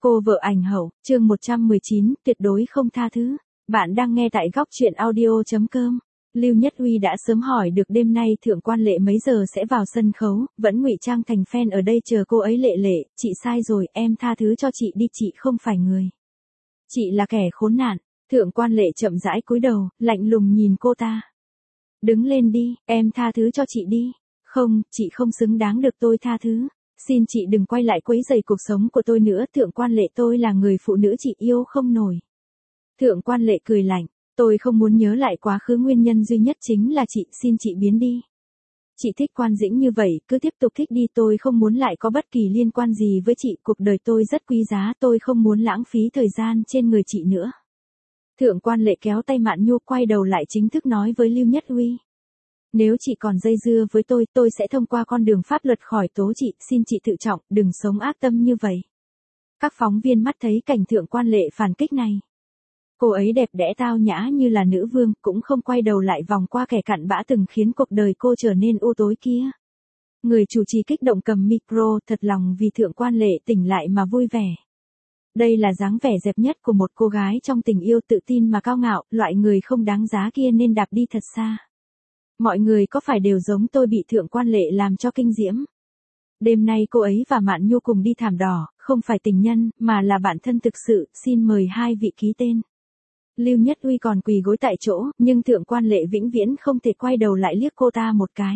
Cô vợ ảnh hậu, chương 119, tuyệt đối không tha thứ. Bạn đang nghe tại góc truyện audio.com. Lưu Nhất Uy đã sớm hỏi được đêm nay Thượng Quan Lệ mấy giờ sẽ vào sân khấu, vẫn ngụy trang thành fan ở đây chờ cô ấy. Lệ, chị sai rồi, em tha thứ cho chị đi, chị không phải người. Chị là kẻ khốn nạn. Thượng Quan Lệ chậm rãi cúi đầu, lạnh lùng nhìn cô ta. Đứng lên đi, em tha thứ cho chị đi. Không, chị không xứng đáng được tôi tha thứ. Xin chị đừng quay lại quấy rầy cuộc sống của tôi nữa. Thượng Quan Lệ, tôi là người phụ nữ chị yêu không nổi. Thượng Quan Lệ cười lạnh, tôi không muốn nhớ lại quá khứ, nguyên nhân duy nhất chính là chị, xin chị biến đi. Chị thích Quan Dĩnh như vậy, cứ tiếp tục thích đi, tôi không muốn lại có bất kỳ liên quan gì với chị, cuộc đời tôi rất quý giá, tôi không muốn lãng phí thời gian trên người chị nữa. Thượng Quan Lệ kéo tay Mạn Nhu quay đầu lại chính thức nói với Lưu Nhất Uy. Nếu chị còn dây dưa với tôi sẽ thông qua con đường pháp luật khỏi tố chị, xin chị tự trọng, đừng sống ác tâm như vậy. Các phóng viên mắt thấy cảnh Thượng Quan Lệ phản kích này. Cô ấy đẹp đẽ tao nhã như là nữ vương, cũng không quay đầu lại vòng qua kẻ cặn bã từng khiến cuộc đời cô trở nên u tối kia. Người chủ trì kích động cầm micro, thật lòng vì Thượng Quan Lệ tỉnh lại mà vui vẻ. Đây là dáng vẻ đẹp nhất của một cô gái trong tình yêu, tự tin mà cao ngạo, loại người không đáng giá kia nên đạp đi thật xa. Mọi người có phải đều giống tôi bị Thượng Quan Lệ làm cho kinh diễm? Đêm nay cô ấy và Mạn Nhu cùng đi thảm đỏ, không phải tình nhân, mà là bạn thân thực sự, xin mời hai vị ký tên. Lưu Nhất Uy còn quỳ gối tại chỗ, nhưng Thượng Quan Lệ vĩnh viễn không thể quay đầu lại liếc cô ta một cái.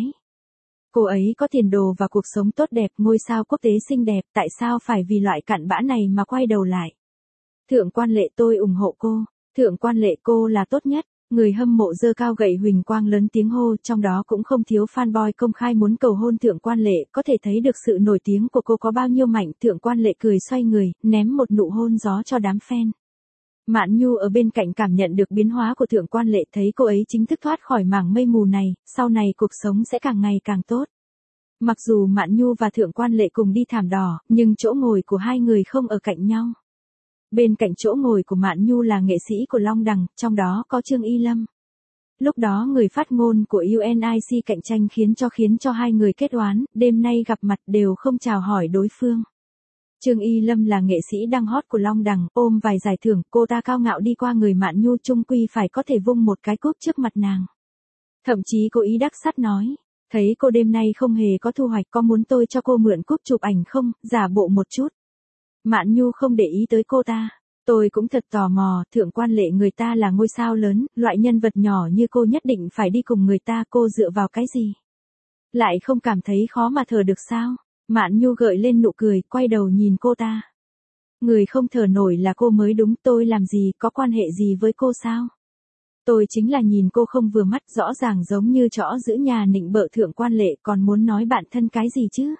Cô ấy có tiền đồ và cuộc sống tốt đẹp, ngôi sao quốc tế xinh đẹp, tại sao phải vì loại cặn bã này mà quay đầu lại? Thượng Quan Lệ, tôi ủng hộ cô. Thượng Quan Lệ, cô là tốt nhất. Người hâm mộ giơ cao gậy huỳnh quang lớn tiếng hô, trong đó cũng không thiếu fanboy công khai muốn cầu hôn Thượng Quan Lệ, có thể thấy được sự nổi tiếng của cô có bao nhiêu mạnh. Thượng Quan Lệ cười xoay người, ném một nụ hôn gió cho đám fan. Mạn Nhu ở bên cạnh cảm nhận được biến hóa của Thượng Quan Lệ, thấy cô ấy chính thức thoát khỏi mảng mây mù này, sau này cuộc sống sẽ càng ngày càng tốt. Mặc dù Mạn Nhu và Thượng Quan Lệ cùng đi thảm đỏ, nhưng chỗ ngồi của hai người không ở cạnh nhau. Bên cạnh chỗ ngồi của Mạn Nhu là nghệ sĩ của Long Đằng, trong đó có Trương Y Lâm. Lúc đó người phát ngôn của UNIC cạnh tranh khiến cho hai người kết oán, đêm nay gặp mặt đều không chào hỏi đối phương. Trương Y Lâm là nghệ sĩ đang hot của Long Đằng, ôm vài giải thưởng, cô ta cao ngạo đi qua người Mạn Nhu, chung quy phải có thể vung một cái cúp trước mặt nàng. Thậm chí cố ý đắc sắt nói, thấy cô đêm nay không hề có thu hoạch, có muốn tôi cho cô mượn cúp chụp ảnh không, giả bộ một chút. Mạn Nhu không để ý tới cô ta. Tôi cũng thật tò mò, Thượng Quan Lệ, người ta là ngôi sao lớn, loại nhân vật nhỏ như cô nhất định phải đi cùng người ta, cô dựa vào cái gì? Lại không cảm thấy khó mà thở được sao? Mạn Nhu gợi lên nụ cười, quay đầu nhìn cô ta. Người không thở nổi là cô mới đúng, tôi làm gì, có quan hệ gì với cô sao? Tôi chính là nhìn cô không vừa mắt, rõ ràng giống như chó giữ nhà nịnh bợ. Thượng Quan Lệ còn muốn nói bạn thân cái gì chứ?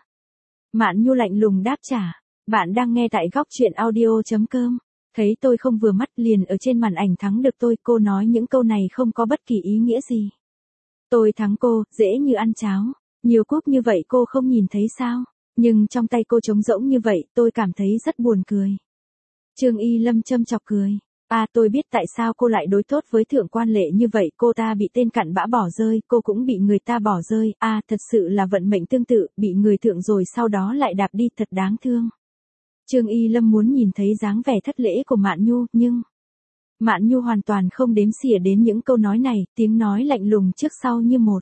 Mạn Nhu lạnh lùng đáp trả. Bạn đang nghe tại góc truyện audio.com. Thấy tôi không vừa mắt liền ở trên màn ảnh thắng được tôi, cô nói những câu này không có bất kỳ ý nghĩa gì. Tôi thắng cô, dễ như ăn cháo. Nhiều cúp như vậy cô không nhìn thấy sao? Nhưng trong tay cô trống rỗng như vậy, tôi cảm thấy rất buồn cười. Trương Y Lâm châm chọc cười. Tôi biết tại sao cô lại đối tốt với Thượng Quan Lệ như vậy, cô ta bị tên cặn bã bỏ rơi, cô cũng bị người ta bỏ rơi, thật sự là vận mệnh tương tự, bị người thượng rồi sau đó lại đạp đi, thật đáng thương. Trương Y Lâm muốn nhìn thấy dáng vẻ thất lễ của Mạn Nhu, nhưng Mạn Nhu hoàn toàn không đếm xỉa đến những câu nói này, tiếng nói lạnh lùng trước sau như một.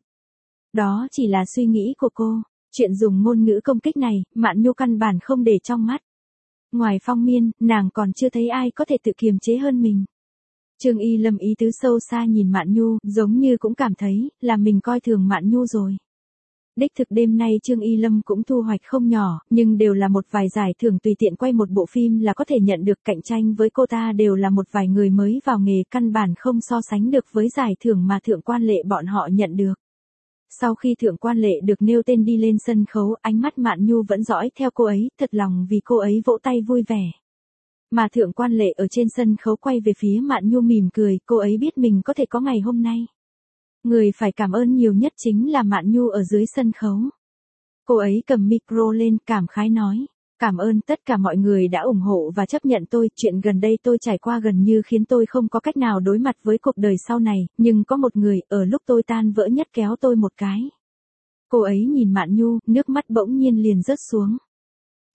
Đó chỉ là suy nghĩ của cô, chuyện dùng ngôn ngữ công kích này, Mạn Nhu căn bản không để trong mắt. Ngoài Phong Miên, nàng còn chưa thấy ai có thể tự kiềm chế hơn mình. Trương Y Lâm ý tứ sâu xa nhìn Mạn Nhu, giống như cũng cảm thấy là mình coi thường Mạn Nhu rồi. Đích thực đêm nay Trương Y Lâm cũng thu hoạch không nhỏ, nhưng đều là một vài giải thưởng, tùy tiện quay một bộ phim là có thể nhận được. Cạnh tranh với cô ta đều là một vài người mới vào nghề, căn bản không so sánh được với giải thưởng mà Thượng Quan Lệ bọn họ nhận được. Sau khi Thượng Quan Lệ được nêu tên đi lên sân khấu, ánh mắt Mạn Nhu vẫn dõi theo cô ấy, thật lòng vì cô ấy vỗ tay vui vẻ. Mà Thượng Quan Lệ ở trên sân khấu quay về phía Mạn Nhu mỉm cười, cô ấy biết mình có thể có ngày hôm nay. Người phải cảm ơn nhiều nhất chính là Mạn Nhu ở dưới sân khấu. Cô ấy cầm micro lên, cảm khái nói. Cảm ơn tất cả mọi người đã ủng hộ và chấp nhận tôi, chuyện gần đây tôi trải qua gần như khiến tôi không có cách nào đối mặt với cuộc đời sau này, nhưng có một người, ở lúc tôi tan vỡ nhất kéo tôi một cái. Cô ấy nhìn Mạn Nhu, nước mắt bỗng nhiên liền rớt xuống.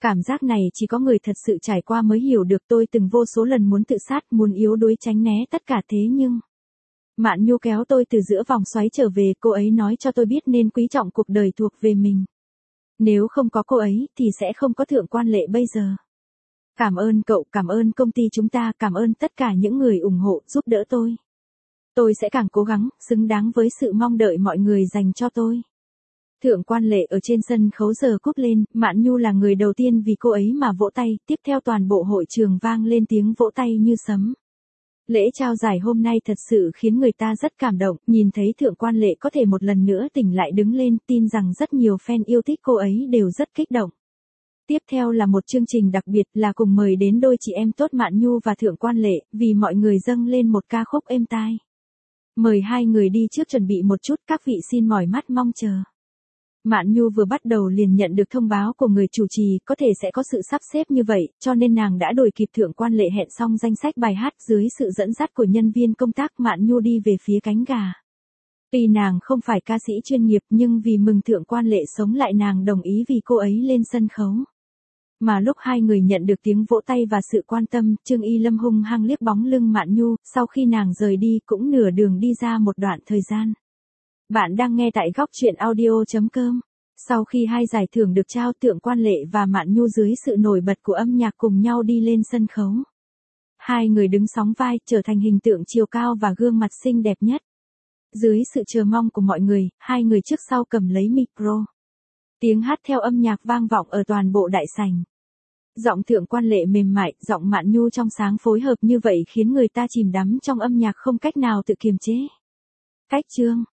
Cảm giác này chỉ có người thật sự trải qua mới hiểu được. Tôi từng vô số lần muốn tự sát, muốn yếu đuối tránh né tất cả thế nhưng... Mạn Nhu kéo tôi từ giữa vòng xoáy trở về, cô ấy nói cho tôi biết nên quý trọng cuộc đời thuộc về mình. Nếu không có cô ấy thì sẽ không có Thượng Quan Lệ bây giờ. Cảm ơn cậu, cảm ơn công ty chúng ta, cảm ơn tất cả những người ủng hộ, giúp đỡ tôi. Tôi sẽ càng cố gắng, xứng đáng với sự mong đợi mọi người dành cho tôi. Thượng Quan Lệ ở trên sân khấu giờ cúp lên, Mạn Nhu là người đầu tiên vì cô ấy mà vỗ tay, tiếp theo toàn bộ hội trường vang lên tiếng vỗ tay như sấm. Lễ trao giải hôm nay thật sự khiến người ta rất cảm động, nhìn thấy Thượng Quan Lệ có thể một lần nữa tỉnh lại đứng lên, tin rằng rất nhiều fan yêu thích cô ấy đều rất kích động. Tiếp theo là một chương trình đặc biệt là cùng mời đến đôi chị em tốt Mạn Nhu và Thượng Quan Lệ, vì mọi người dâng lên một ca khúc êm tai. Mời hai người đi trước chuẩn bị một chút, các vị xin mỏi mắt mong chờ. Mạn Nhu vừa bắt đầu liền nhận được thông báo của người chủ trì có thể sẽ có sự sắp xếp như vậy, cho nên nàng đã đuổi kịp Thượng Quan Lệ hẹn xong danh sách bài hát. Dưới sự dẫn dắt của nhân viên công tác, Mạn Nhu đi về phía cánh gà. Tuy nàng không phải ca sĩ chuyên nghiệp nhưng vì mừng Thượng Quan Lệ sống lại, nàng đồng ý vì cô ấy lên sân khấu. Mà lúc hai người nhận được tiếng vỗ tay và sự quan tâm, Trương Y Lâm hung hăng liếc bóng lưng Mạn Nhu, sau khi nàng rời đi cũng nửa đường đi ra một đoạn thời gian. Bạn đang nghe tại góc truyện audio.com. Sau khi hai giải thưởng được trao, Thượng Quan Lệ và Mạn Nhu dưới sự nổi bật của âm nhạc cùng nhau đi lên sân khấu. Hai người đứng sóng vai, trở thành hình tượng chiều cao và gương mặt xinh đẹp nhất. Dưới sự chờ mong của mọi người, hai người trước sau cầm lấy micro. Tiếng hát theo âm nhạc vang vọng ở toàn bộ đại sảnh. Giọng Thượng Quan Lệ mềm mại, giọng Mạn Nhu trong sáng phối hợp như vậy khiến người ta chìm đắm trong âm nhạc không cách nào tự kiềm chế. Cách chương